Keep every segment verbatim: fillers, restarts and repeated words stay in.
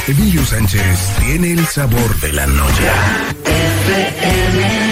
Emilio Sánchez tiene el sabor de la noche. F M.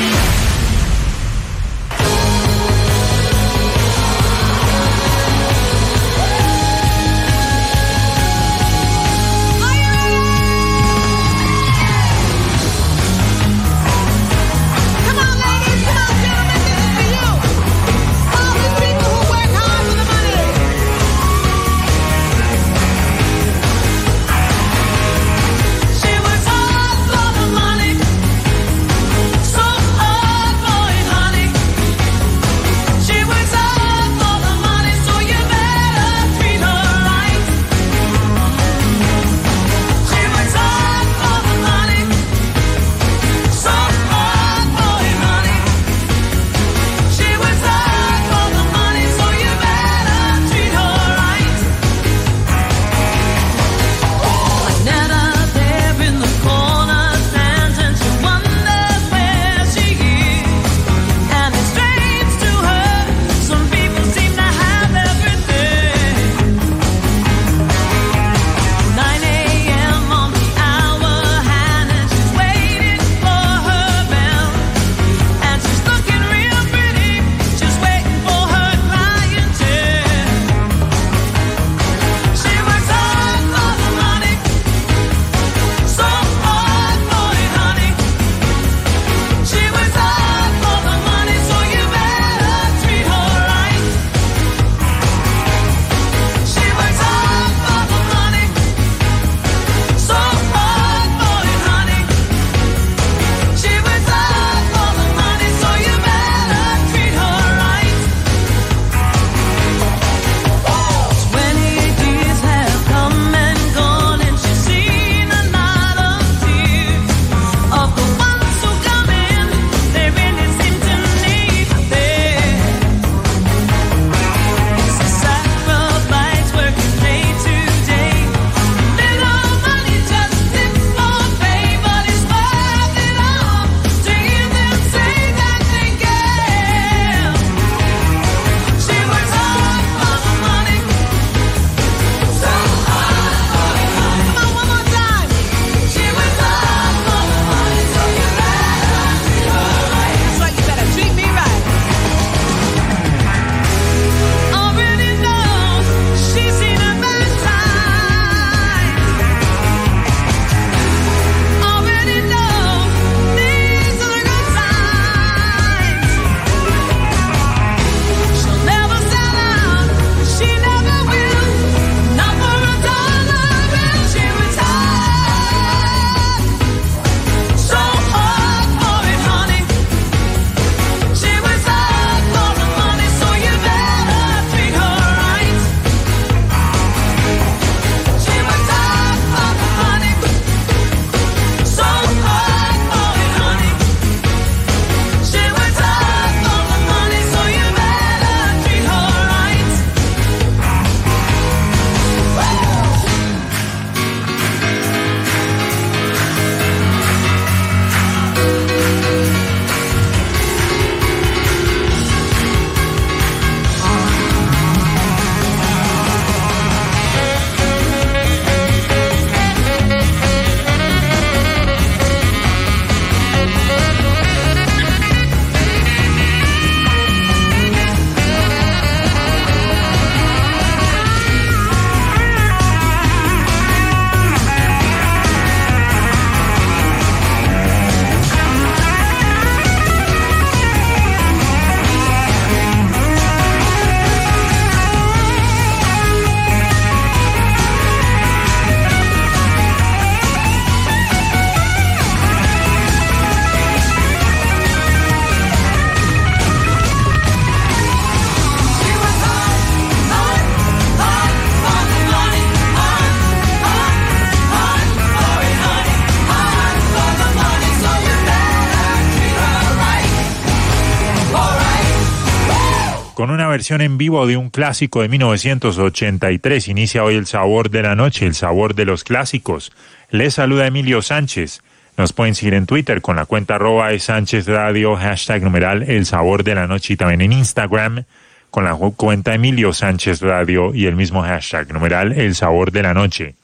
Con una versión en vivo de un clásico de mil novecientos ochenta y tres, inicia hoy el sabor de la noche, el sabor de los clásicos. Les saluda Emilio Sánchez. Nos pueden seguir en Twitter con la cuenta arroba de Sánchez Radio, hashtag numeral el sabor de la noche, y también en Instagram con la cuenta Emilio Sánchez Radio y el mismo hashtag numeral el sabor de la noche.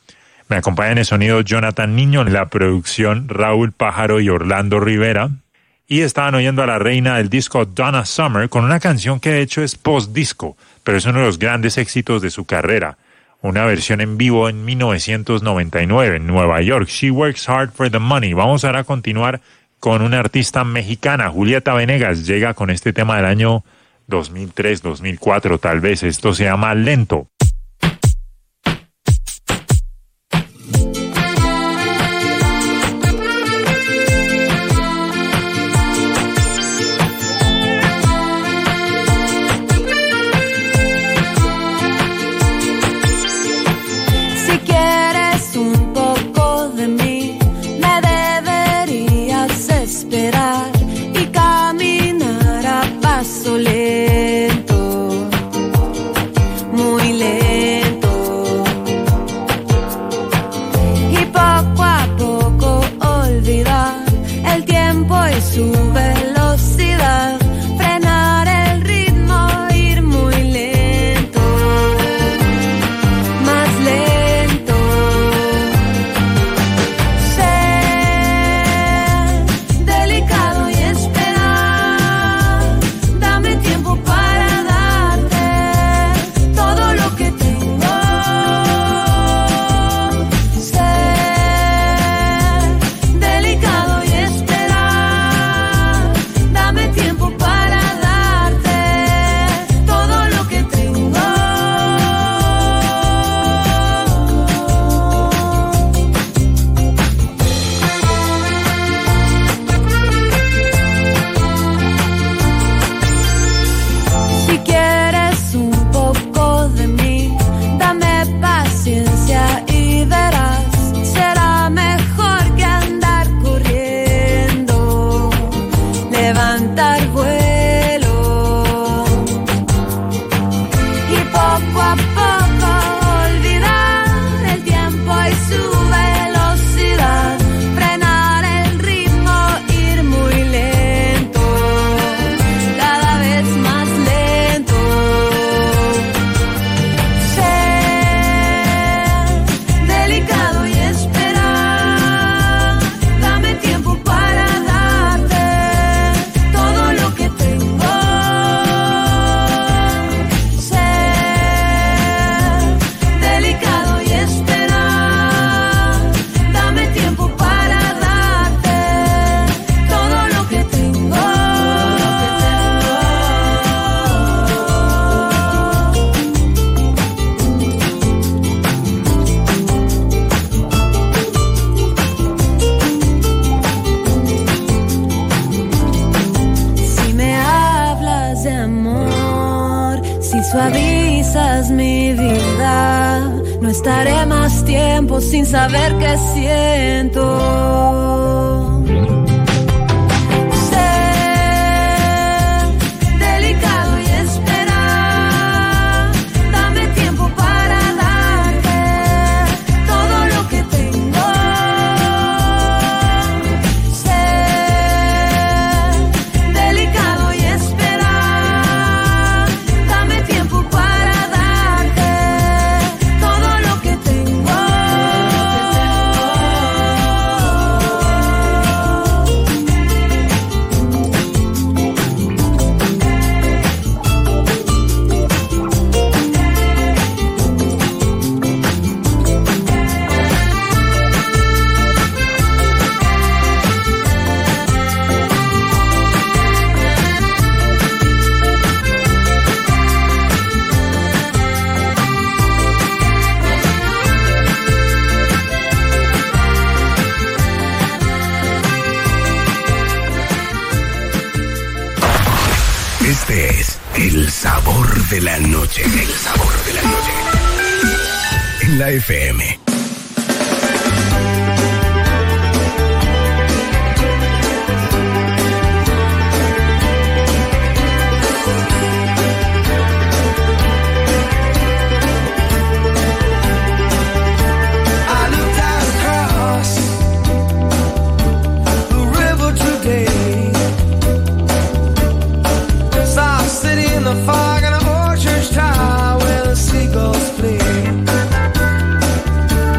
Me acompañan en el sonido Jonathan Niño, en la producción Raúl Pájaro y Orlando Rivera. Y estaban oyendo a la reina del disco Donna Summer con una canción que de hecho es post-disco, pero es uno de los grandes éxitos de su carrera. Una versión en vivo en mil novecientos noventa y nueve en Nueva York. She Works Hard for the Money. Vamos ahora a continuar con una artista mexicana, Julieta Venegas. Llega con este tema del año dos mil tres, dos mil cuatro tal vez. Esto se llama Lento. Y caminar a paso lento, muy lento, y poco a poco olvidar el tiempo y su velocidad, frenar el ritmo, ir muy lento, más lento. Suavizas mi vida, no estaré más tiempo sin saber qué siento. Este es el sabor de la noche. El sabor de la noche. En la F M. Fog in an old church tower where the seagulls play.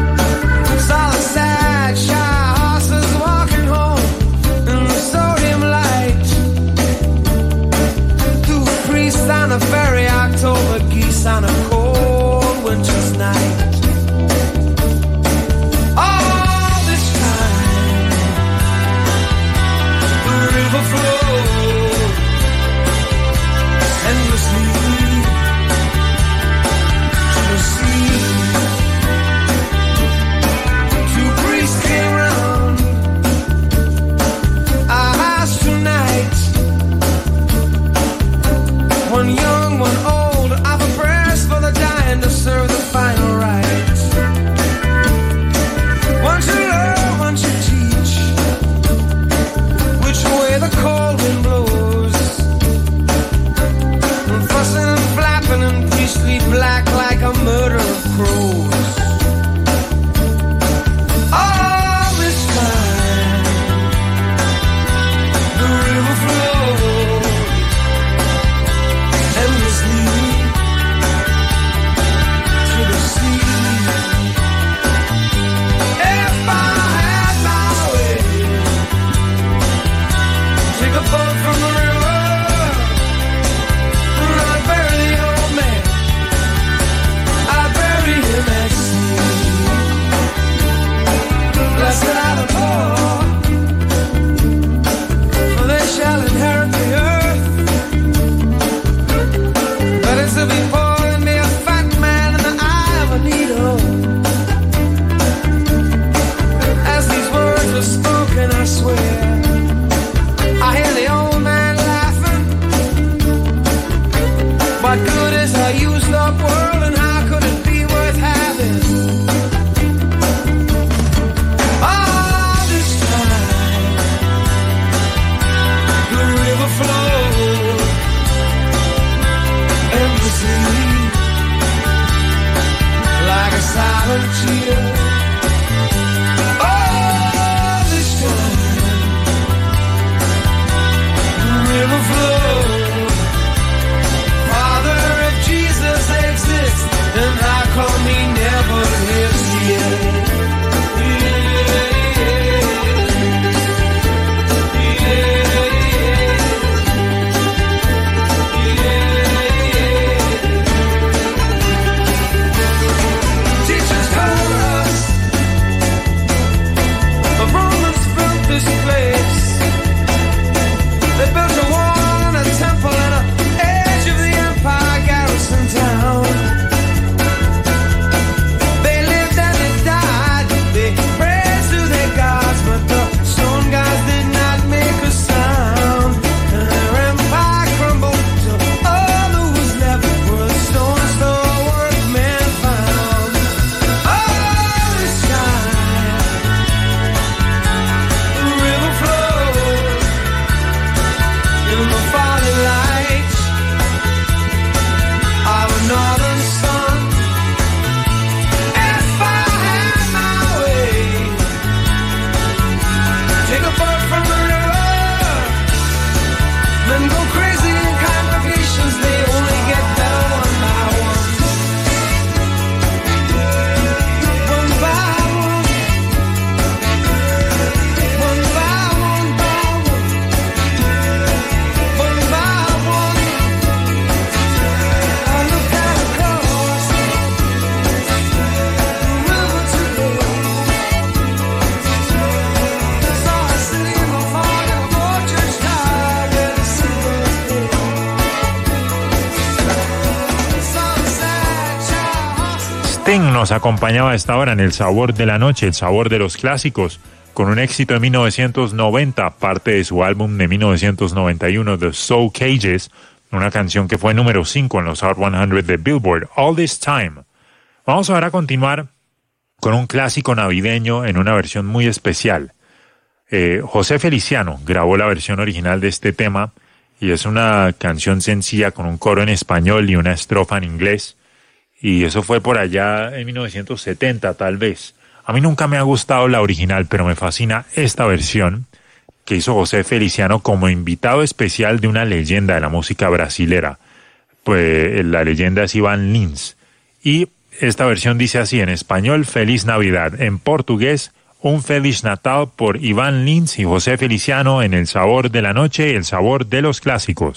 nos acompañaba a esta hora en El Sabor de la Noche, el sabor de los clásicos, con un éxito de mil novecientos noventa, parte de su álbum de mil novecientos noventa y uno, The Soul Cages, una canción que fue número cinco en los Hot cien de Billboard, All This Time. Vamos ahora a continuar con un clásico navideño en una versión muy especial. Eh, José Feliciano grabó la versión original de este tema y es una canción sencilla con un coro en español y una estrofa en inglés, y eso fue por allá en mil novecientos setenta tal vez. A mí nunca me ha gustado la original, pero me fascina esta versión que hizo José Feliciano como invitado especial de una leyenda de la música brasilera. Pues la leyenda es Ivan Lins. Y esta versión dice así: en español, Feliz Navidad; en portugués, Un Feliz Natal, por Ivan Lins y José Feliciano en El Sabor de la Noche, el sabor de los clásicos.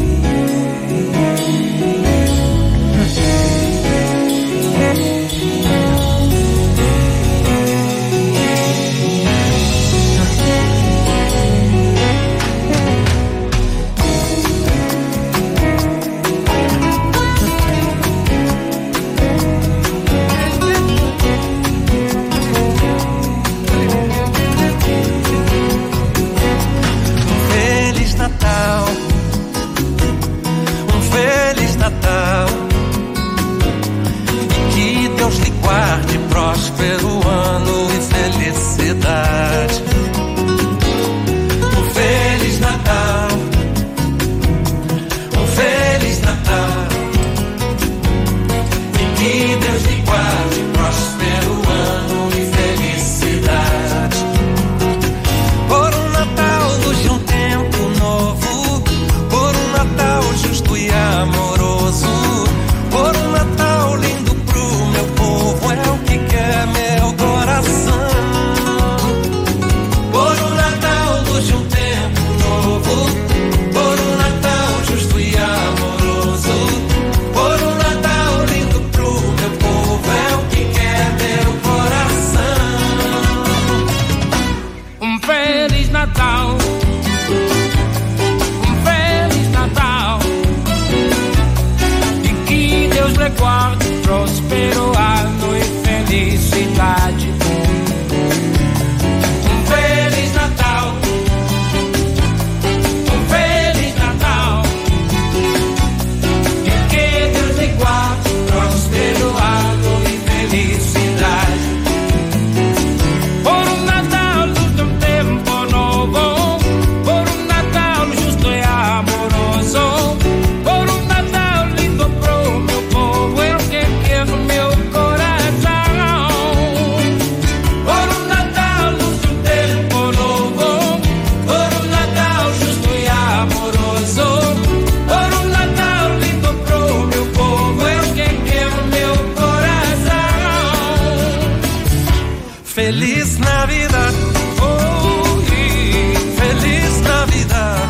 Feliz Navidad, oh, feliz Navidad,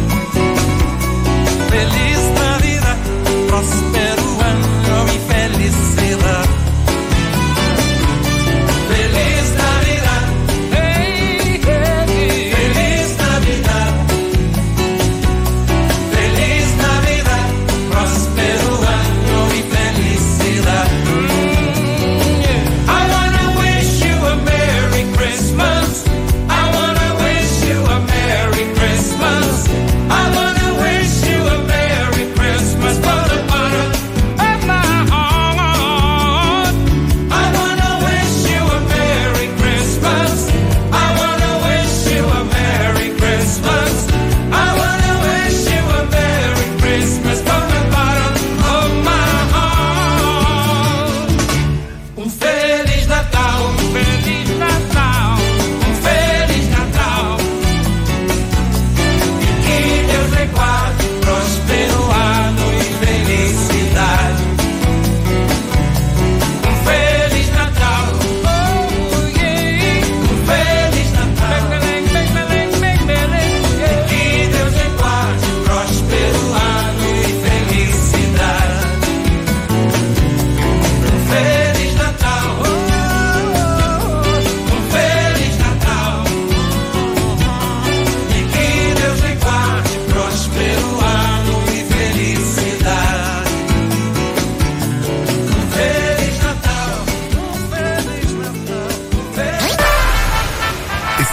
feliz Navidad, próspero año y felicidad. Feliz Navidad, hey, hey, feliz Navidad, feliz Navidad, próspero año y felicidad. I wanna wish you a Merry Christmas.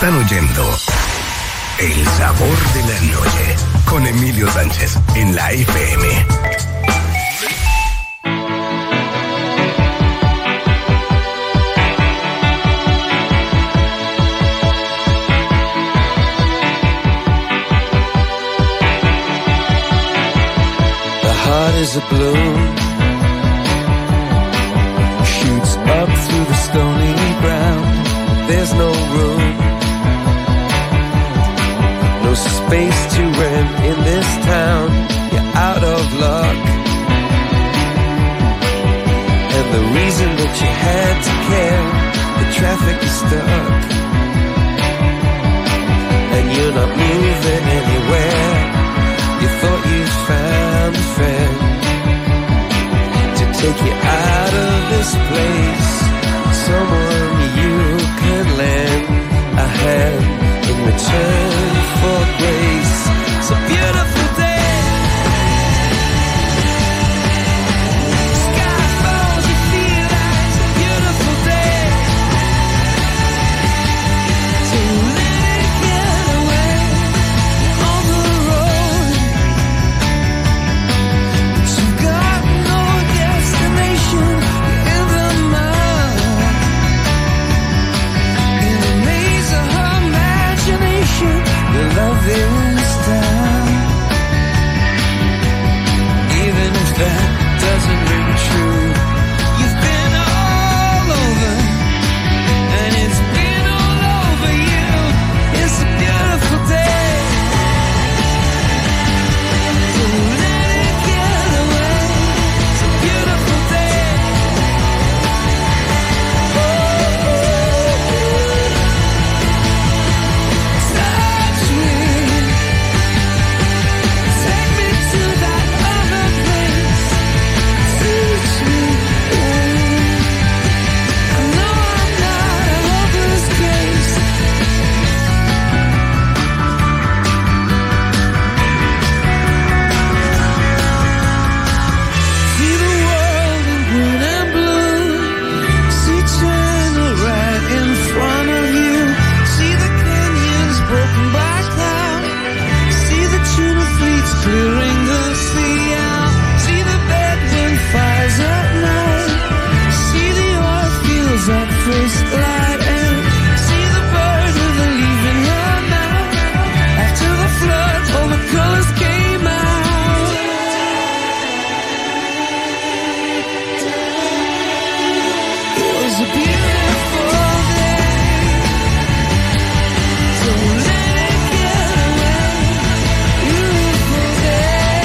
Están oyendo El Sabor de la Noche con Emilio Sánchez en la F M. Is a bloom, shoots up through the stony ground. There's no room, no space to rent in this town. You're out of luck, and the reason that you had to care, the traffic is stuck, and you're not moving anywhere. You thought you found a friend take you out of this place, someone you could lend a hand in return for grace. It's a beautiful day. Sky falls, you feel like it's a beautiful day. So let it get away on the road. But you've got no destination in the mud, in the maze of her imagination. Your love is down, even if that doesn't ring true. You've been all over, and it's been all over you. It's a beautiful day. So let it get away. It's a beautiful day. Touch me, take me to that other place. Teach me, I know I'm not a hopeless case. See the world in green and blue. See China right in front of you. See the canyons broken by cloud. See the tuna fleets clearing the sea out. See the bedroom fires at night. See the oil fields at first light. And see the bird with a leaf in her mouth. After the flood, all the colors came out. It was a beautiful day. So let it get away. Beautiful day.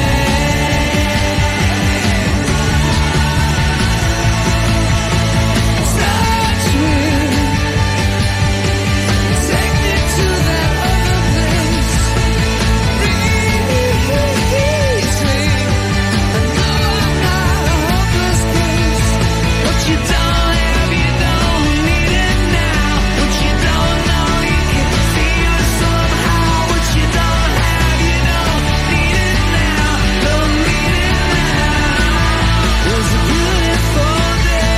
Touch me, take me to that other place. Reach me, I know I'm not a hopeless case. What you don't have, you don't need it now. What you don't know, you can feel it somehow. What you don't have, you don't need it now. Don't need it now. It was a beautiful day.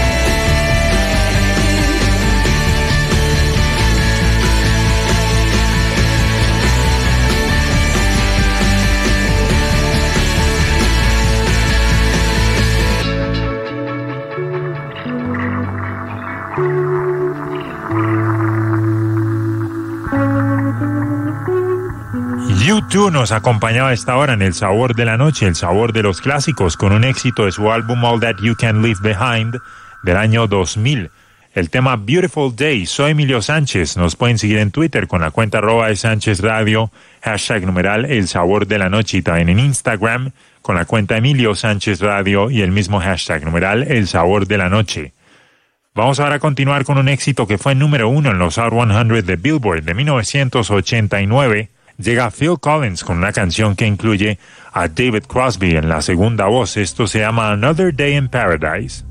U dos nos acompañaba a esta hora en El Sabor de la Noche, el sabor de los clásicos, con un éxito de su álbum All That You Can Leave Behind del año dos mil. El tema Beautiful Day. Soy Emilio Sánchez. Nos pueden seguir en Twitter con la cuenta arroba de Sánchez Radio, hashtag numeral El Sabor de la Noche, y también en Instagram con la cuenta Emilio Sánchez Radio y el mismo hashtag numeral El Sabor de la Noche. Vamos ahora a continuar con un éxito que fue número uno en los Hot cien de Billboard de mil novecientos ochenta y nueve. Llega Phil Collins con una canción que incluye a David Crosby en la segunda voz. Esto se llama Another Day in Paradise.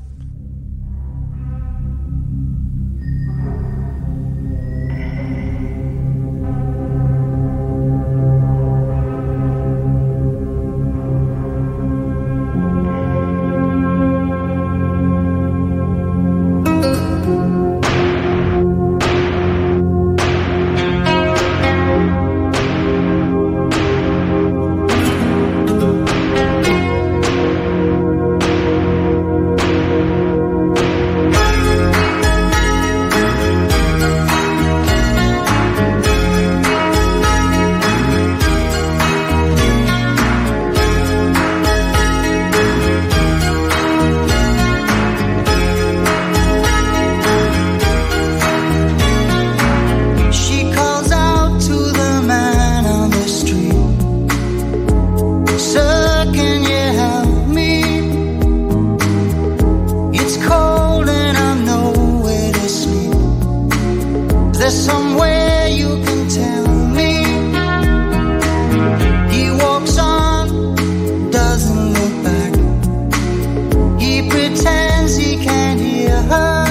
there somewhere you can tell me? He walks on, doesn't look back. He pretends he can't hear her.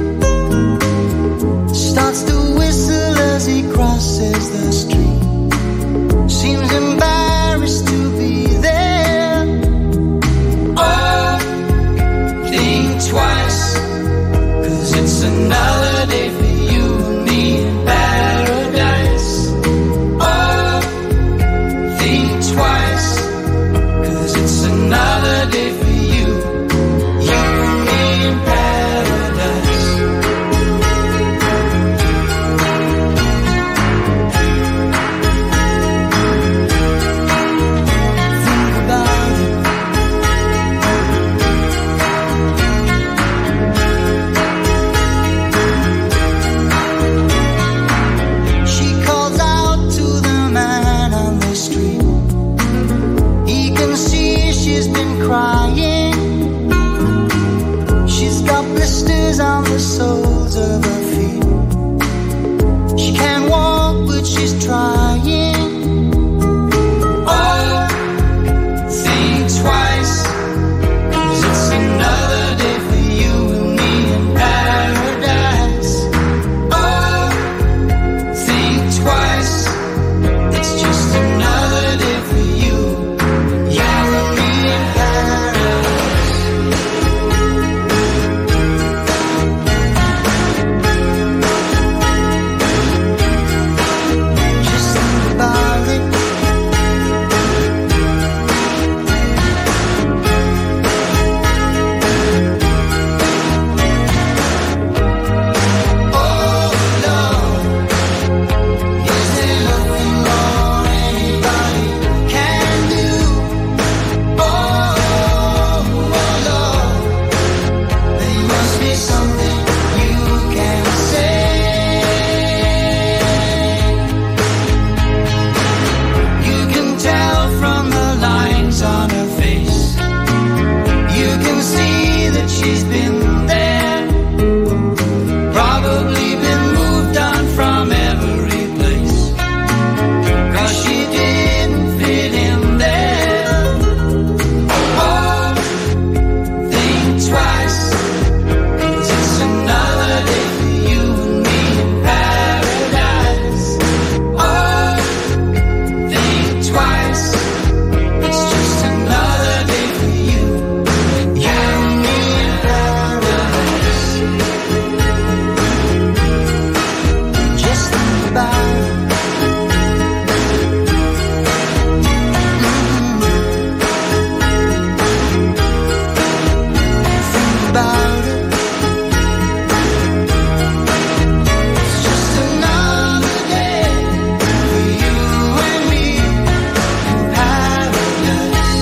Starts to whistle as he crosses the street. Seems embarrassed to be there. Oh, think twice, 'cause it's another day for you and me in paradise. Oh, think twice, 'cause it's another day for you, you and me in paradise. Think about it. She calls out to the man on the street. He can see she's been crying. She's got blisters on the soles of her feet. She can't walk, but she's trying. Oh, think twice, 'cause it's another day for you and me in paradise. Oh, think twice, it's just another day for you, you and me in paradise. Just think about it. Oh Lord, is there nothing more anybody can do? Oh, oh Lord, there must be something you can say. You can tell from the lines on her face. You can see that she's been there. Probably been moved on from every place, 'cause she didn't fit in there. Oh, think twice, 'cause it's another day for you and me in paradise. Oh, think twice, it's just another day for you, you and me in paradise. Just think about it. Think about it. It's just another day for you and me in paradise.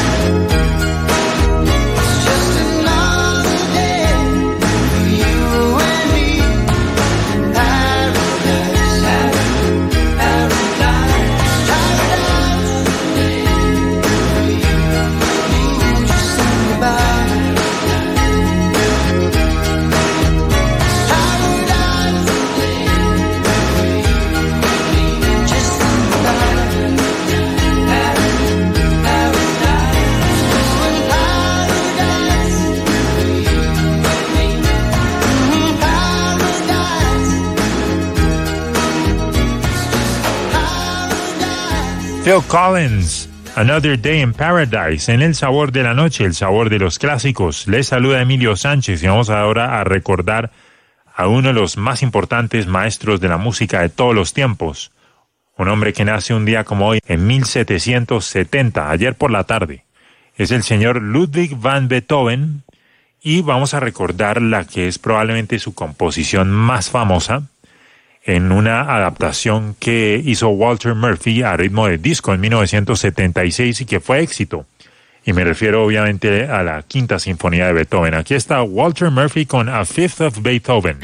It's just another day for you and me in paradise. Paradise, paradise. Just think about it. Paradise, just think about it. Phil Collins, Another Day in Paradise, en El Sabor de la Noche, el sabor de los clásicos. Les saluda Emilio Sánchez y vamos ahora a recordar a uno de los más importantes maestros de la música de todos los tiempos. Un hombre que nace un día como hoy, en mil setecientos setenta, ayer por la tarde. Es el señor Ludwig van Beethoven, y vamos a recordar la que es probablemente su composición más famosa, en una adaptación que hizo Walter Murphy a ritmo de disco en mil novecientos setenta y seis y que fue éxito. Y me refiero obviamente a la Quinta Sinfonía de Beethoven. Aquí está Walter Murphy con A Fifth of Beethoven.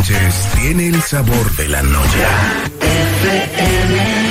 Sánchez tiene el sabor de la noche. F M.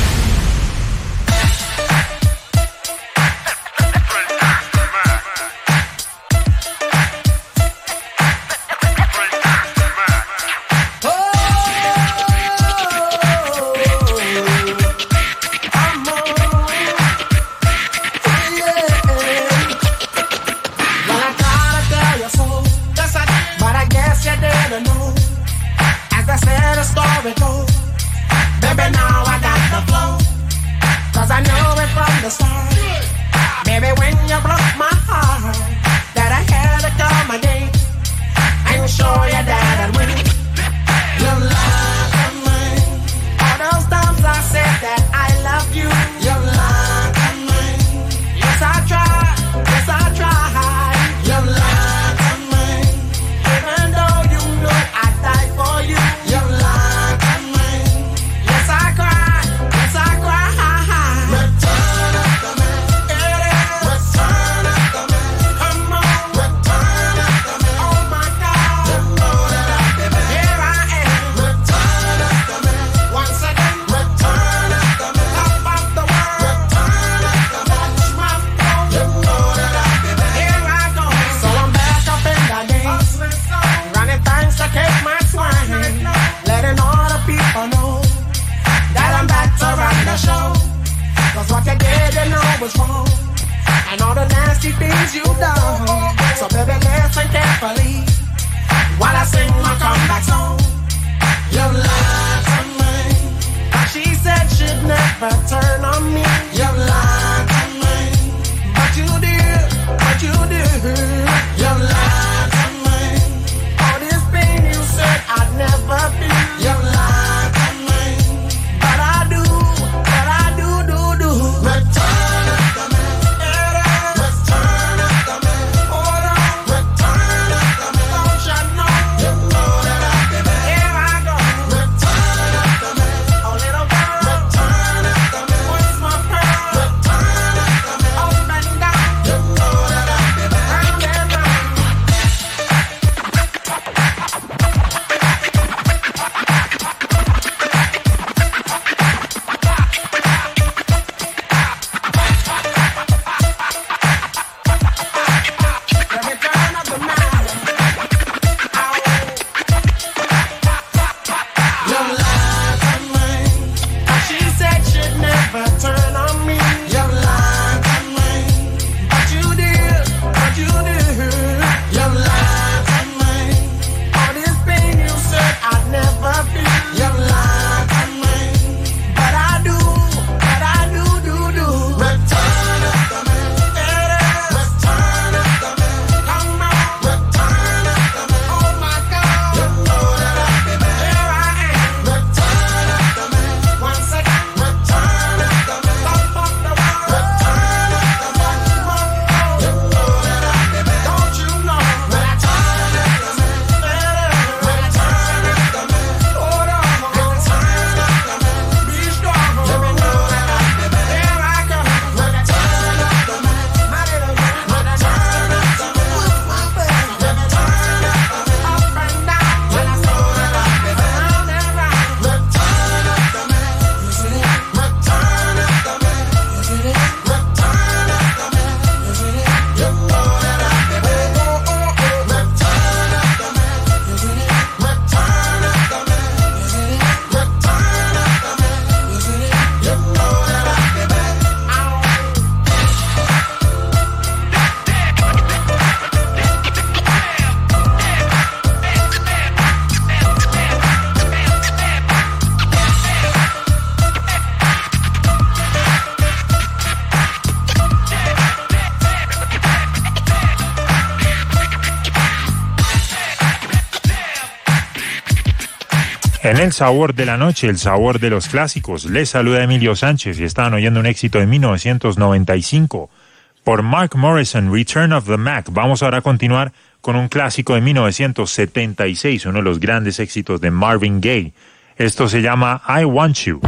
En el sabor de la noche, el sabor de los clásicos, les saluda Emilio Sánchez y están oyendo un éxito de mil novecientos noventa y cinco por Mark Morrison, Return of the Mac. Vamos ahora a continuar con un clásico de mil novecientos setenta y seis, uno de los grandes éxitos de Marvin Gaye. Esto se llama I Want You.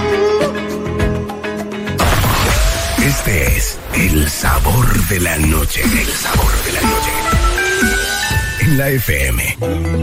Este es el sabor de la noche. El sabor de la noche. En la F M.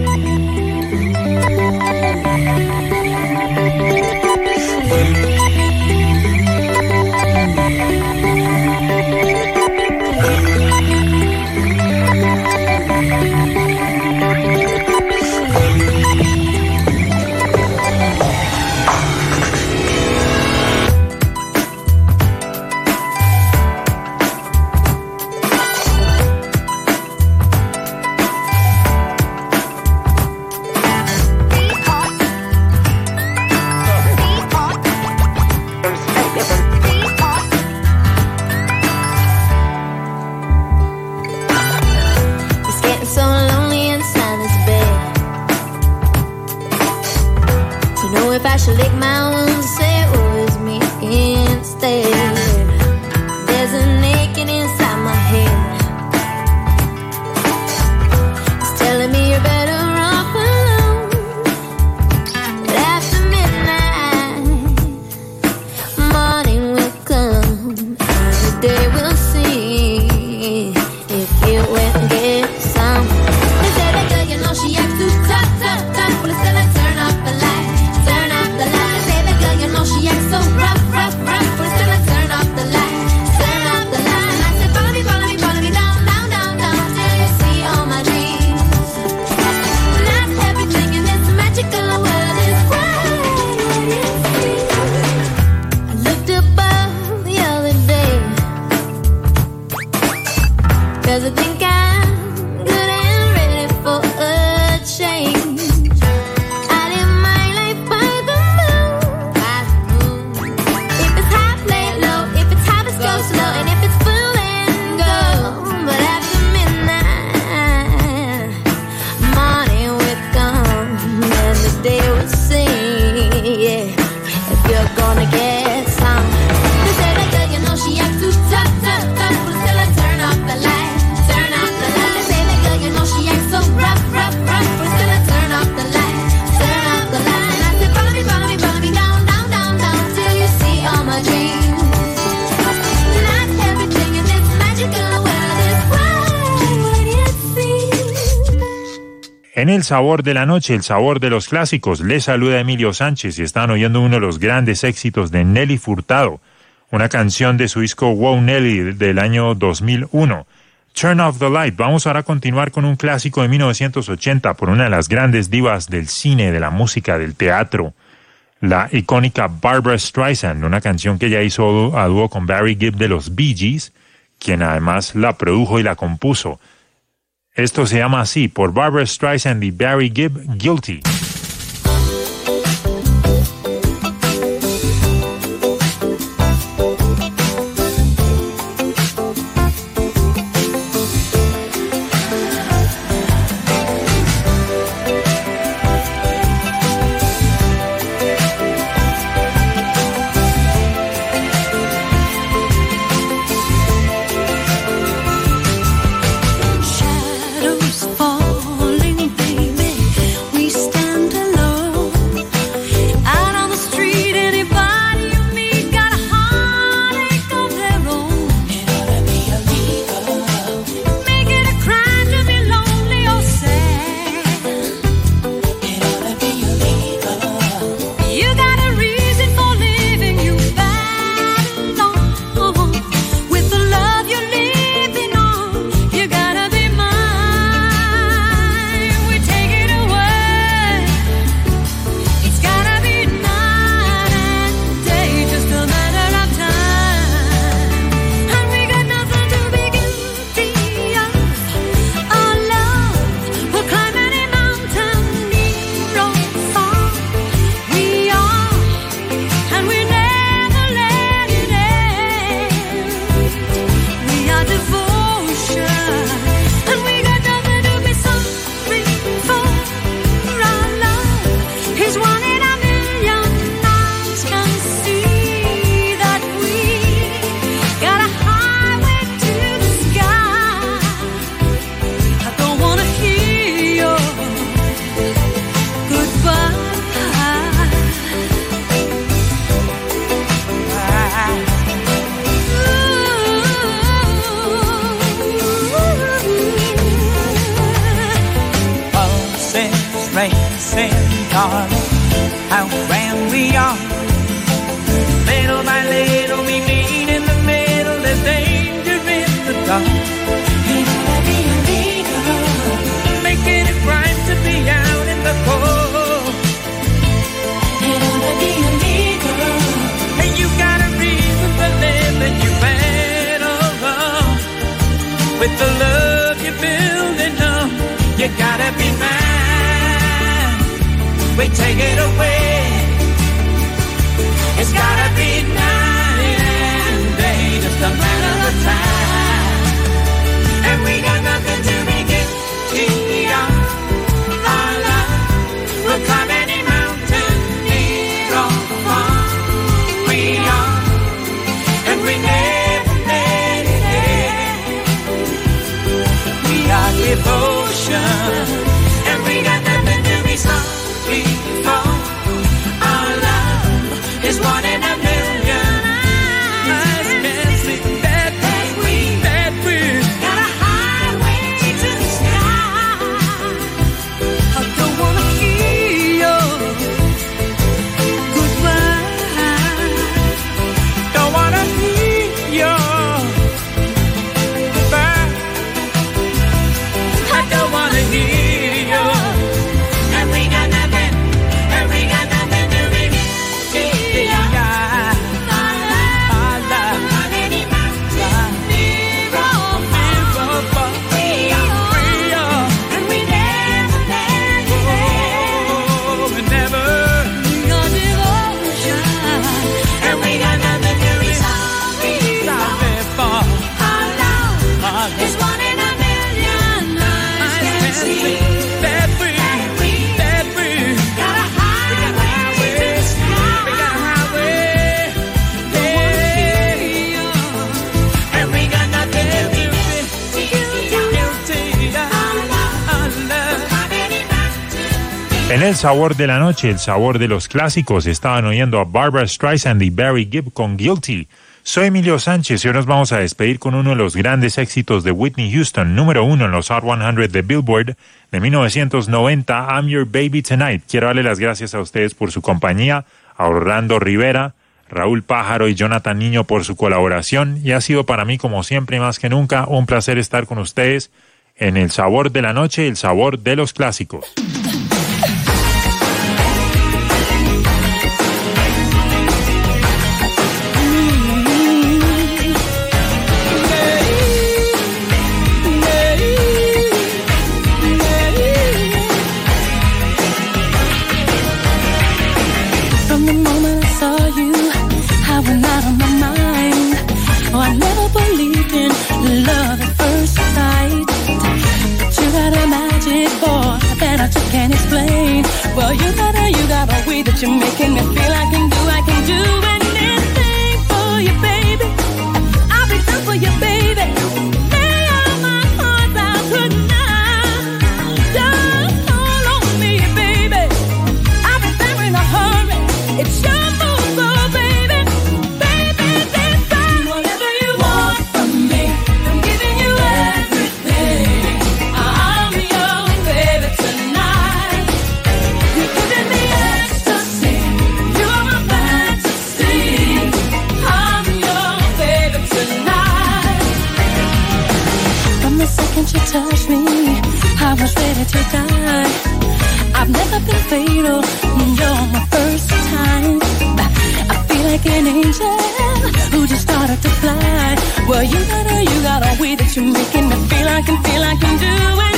En el sabor de la noche, el sabor de los clásicos, les saluda Emilio Sánchez y están oyendo uno de los grandes éxitos de Nelly Furtado, una canción de su disco Wow Nelly del año dos mil uno, Turn Off the Light. Vamos ahora a continuar con un clásico de mil novecientos ochenta por una de las grandes divas del cine, de la música, del teatro, la icónica Barbra Streisand, una canción que ella hizo a dúo con Barry Gibb de los Bee Gees, quien además la produjo y la compuso. Esto se llama así, por Barbra Streisand y Barry Gibb, Guilty. Shadows falling, baby. We stand darling, how grand we are. Little by little we meet in the middle, there's danger in the dark. Hey, be a leader, making it right to be out in the cold. Hey, be a leader, hey, you got a reason for living, you better run with the love you're building up. You gotta be mine, we take it away. It's gotta be night and day, just a matter of time. And we got nothing to be guilty of. Our love will climb any mountain, near or far. We are, and we never let it end. We are devotion, and we got nothing to be sorry for. Our love is one in a million. Eyes can see that we, that we got a highway to the sky. I don't wanna hear your goodbye. Don't wanna hear your goodbye. I don't wanna hear your. And we got nothing, and we got nothing to be guilty of. Our love, on any mountain, near or far. We are, we are, and we never let it end. Oh, we never. Your devotion, and we got nothing to be sorry for. Our love is one in a million. Eyes can see that we, that we got a highway to the sky. We got a highway, yeah. And we got nothing to be guilty of. Our love. En el sabor de la noche, el sabor de los clásicos, estaban oyendo a Barbra Streisand y Barry Gibb con Guilty. Soy Emilio Sánchez y hoy nos vamos a despedir con uno de los grandes éxitos de Whitney Houston, número uno en los Hot cien de Billboard de mil novecientos noventa, I'm Your Baby Tonight. Quiero darle las gracias a ustedes por su compañía, a Orlando Rivera, Raúl Pájaro y Jonathan Niño por su colaboración, y ha sido para mí, como siempre y más que nunca, un placer estar con ustedes en el sabor de la noche, el sabor de los clásicos. From the moment I saw you, I went out of my mind. Oh, I never believed in love at first sight. But you got a magic, boy, that I just can't explain. Well, you got a, you got a way that you're making me feel I can do, I can do anything for you, baby. I'll be done for you, baby. Lay all my heart out tonight. Just hold on me, baby. I'll be there in a hurry. It's your move, so baby, baby, this time. Whatever you want from me, I'm giving you everything. I'm your baby tonight. You're giving me ecstasy. You are my fantasy. I'm your baby tonight. From the second you touched me, I was ready to die. I've never been fatal, you're my first time. I feel like an angel who just started to fly. Well, you got a, you got a way that you're making me feel I can, feel I can do it.